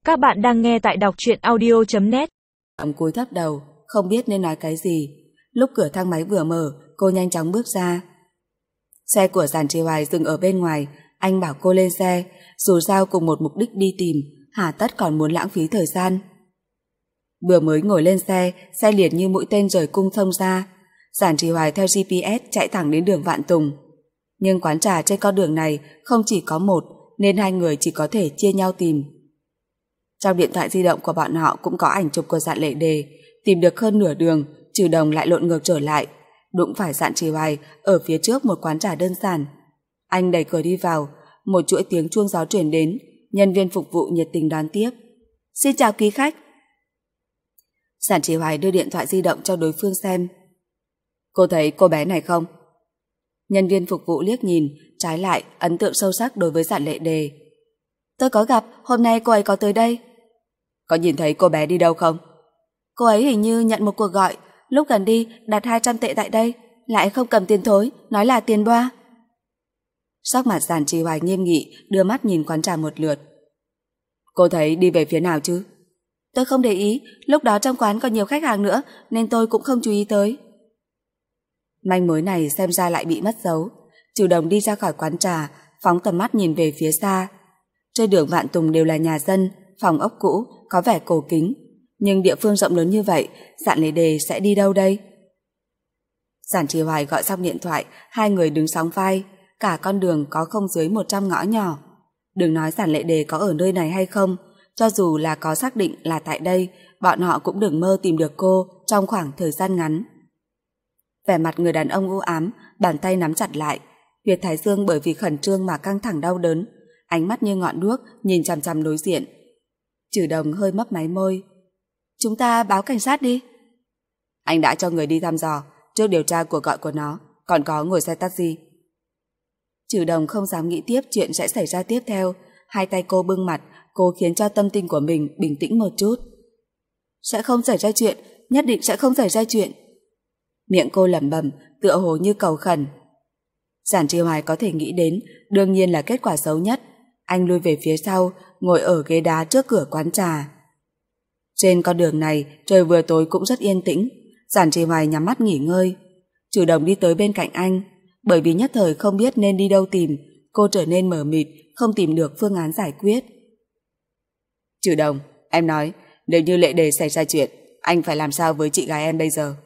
Các bạn đang nghe tại đọc truyện audio.net. Ông cúi thấp đầu, không biết nên nói cái gì. Lúc cửa thang máy vừa mở, cô nhanh chóng bước ra. Xe của Giản Trì Hoài dừng ở bên ngoài. Anh bảo cô lên xe, dù sao cùng một mục đích đi tìm, hà tất còn muốn lãng phí thời gian. Vừa mới ngồi lên xe, xe liền như mũi tên rời cung xông ra. Giản Trì Hoài theo GPS chạy thẳng đến đường Vạn Tùng. Nhưng quán trà trên con đường này không chỉ có một, nên hai người chỉ có thể chia nhau tìm. Trong điện thoại di động của bọn họ cũng có ảnh chụp của Dạn Lệ Đề. Tìm được hơn nửa đường, Trừ Đồng lại lộn ngược trở lại, đụng phải Giản Trì Hoài ở phía trước một quán trà đơn giản. Anh đẩy cửa đi vào, một chuỗi tiếng chuông gió truyền đến. Nhân viên phục vụ nhiệt tình đón tiếp. Xin chào quý khách. Giản Trì Hoài đưa điện thoại di động cho đối phương xem. Cô thấy cô bé này không? Nhân viên phục vụ liếc nhìn, trái lại ấn tượng sâu sắc đối với Dạn Lệ Đề. Tôi có gặp, hôm nay cô ấy có tới đây. Có nhìn thấy cô bé đi đâu không? Cô ấy hình như nhận một cuộc gọi, lúc gần đi đặt 200 tệ tại đây, lại không cầm tiền thối, nói là tiền boa. Sắc mặt Giản Trì Hoài nghiêm nghị, đưa mắt nhìn quán trà một lượt. Cô thấy đi về phía nào chứ? Tôi không để ý, lúc đó trong quán còn nhiều khách hàng nữa nên tôi cũng không chú ý tới. Manh mối này xem ra lại bị mất dấu. Trừ Đồng đi ra khỏi quán trà, phóng tầm mắt nhìn về phía xa. Trên đường Vạn Tùng đều là nhà dân, phòng ốc cũ, có vẻ cổ kính. Nhưng địa phương rộng lớn như vậy, Dạn Lệ Đề sẽ đi đâu đây? Giản Trì Hoài gọi xong điện thoại, hai người đứng sóng vai. Cả con đường có không dưới 100 ngõ nhỏ. Đừng nói Dạn Lệ Đề có ở nơi này hay không, cho dù là có xác định là tại đây, bọn họ cũng đừng mơ tìm được cô trong khoảng thời gian ngắn. Vẻ mặt người đàn ông u ám, bàn tay nắm chặt lại, huyệt thái dương bởi vì khẩn trương mà căng thẳng đau đớn, ánh mắt như ngọn đuốc nhìn chằm chằm đối diện. Trừ Đồng hơi mấp máy môi. Chúng ta báo cảnh sát đi. Anh đã cho người đi thăm dò, trước điều tra cuộc gọi của nó, còn có ngồi xe taxi. Trừ Đồng không dám nghĩ tiếp chuyện sẽ xảy ra tiếp theo. Hai tay cô bưng mặt, cô khiến cho tâm tình của mình bình tĩnh một chút. Sẽ không xảy ra chuyện, nhất định sẽ không xảy ra chuyện. Miệng cô lẩm bẩm, tựa hồ như cầu khẩn. Giản Trì Hoài có thể nghĩ đến, đương nhiên là kết quả xấu nhất. Anh lui về phía sau, ngồi ở ghế đá trước cửa quán trà. Trên con đường này, trời vừa tối cũng rất yên tĩnh. Giản Trì Hoài nhắm mắt nghỉ ngơi. Trừ Đồng đi tới bên cạnh anh. Bởi vì nhất thời không biết nên đi đâu tìm, cô trở nên mờ mịt, không tìm được phương án giải quyết. Trừ Đồng, em nói, nếu như Lệ Đề xảy ra chuyện, anh phải làm sao với chị gái em bây giờ?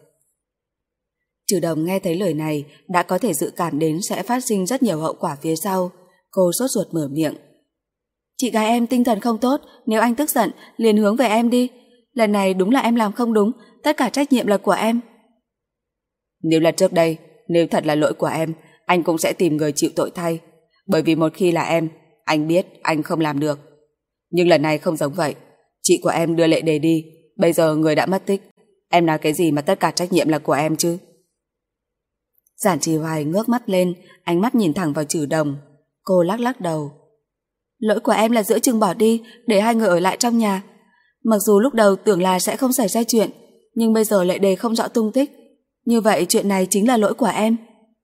Trừ Đồng nghe thấy lời này đã có thể dự cảm đến sẽ phát sinh rất nhiều hậu quả phía sau. Cô sốt ruột mở miệng. Chị gái em tinh thần không tốt, nếu anh tức giận liền hướng về em đi. Lần này đúng là em làm không đúng, tất cả trách nhiệm là của em. Nếu là trước đây, nếu thật là lỗi của em, anh cũng sẽ tìm người chịu tội thay. Bởi vì một khi là em, anh biết anh không làm được. Nhưng lần này không giống vậy. Chị của em đưa Lệ Đề đi, bây giờ người đã mất tích. Em nói cái gì mà tất cả trách nhiệm là của em chứ? Giản Trì Hoài ngước mắt lên, ánh mắt nhìn thẳng vào Trừ Đồng. Cô lắc lắc đầu. Lỗi của em là giữa chừng bỏ đi, để hai người ở lại trong nhà. Mặc dù lúc đầu tưởng là sẽ không xảy ra chuyện, nhưng bây giờ Lệ Đề không rõ tung tích. Như vậy chuyện này chính là lỗi của em.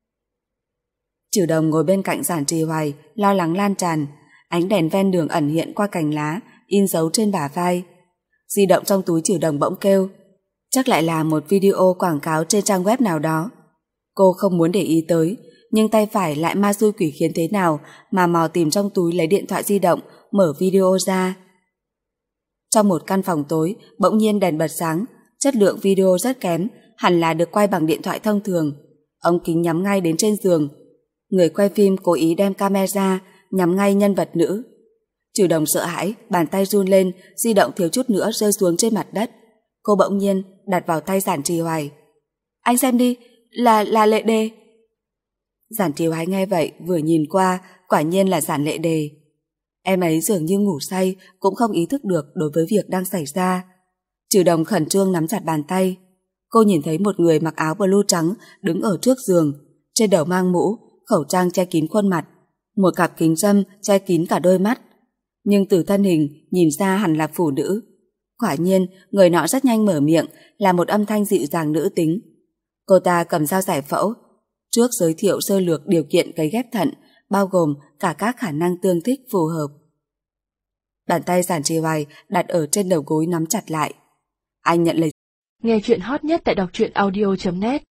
Trừ Đồng ngồi bên cạnh Giản Trì Hoài, lo lắng lan tràn. Ánh đèn ven đường ẩn hiện qua cành lá, in dấu trên bả vai. Di động trong túi Trừ Đồng bỗng kêu. Chắc lại là một video quảng cáo trên trang web nào đó. Cô không muốn để ý tới, nhưng tay phải lại ma xui quỷ khiến thế nào mà mò tìm trong túi lấy điện thoại di động, mở video ra. Trong một căn phòng tối, bỗng nhiên đèn bật sáng, chất lượng video rất kém, hẳn là được quay bằng điện thoại thông thường. Ống kính nhắm ngay đến trên giường. Người quay phim cố ý đem camera nhắm ngay nhân vật nữ. Trừ Đồng sợ hãi, bàn tay run lên, di động thiếu chút nữa rơi xuống trên mặt đất. Cô bỗng nhiên đặt vào tay Giản Trì Hoài. Anh xem đi, là Lệ Đề. Giản Trì Hoài nghe vậy vừa nhìn qua, quả nhiên là Giản Lệ Đề. Em ấy dường như ngủ say, cũng không ý thức được đối với việc đang xảy ra. Trừ Đồng khẩn trương nắm chặt bàn tay. Cô nhìn thấy một người mặc áo blue trắng đứng ở trước giường, trên đầu mang mũ, khẩu trang che kín khuôn mặt, một cặp kính râm che kín cả đôi mắt. Nhưng từ thân hình nhìn ra hẳn là phụ nữ. Quả nhiên, người nọ rất nhanh mở miệng, là một âm thanh dịu dàng nữ tính. Cô ta cầm dao giải phẫu, trước giới thiệu sơ lược điều kiện cấy ghép thận, bao gồm cả các khả năng tương thích phù hợp. Bàn tay Giản Trì Hoài đặt ở trên đầu gối nắm chặt lại. Anh nhận lấy. Nghe chuyện hot nhất tại đọc truyện audio.net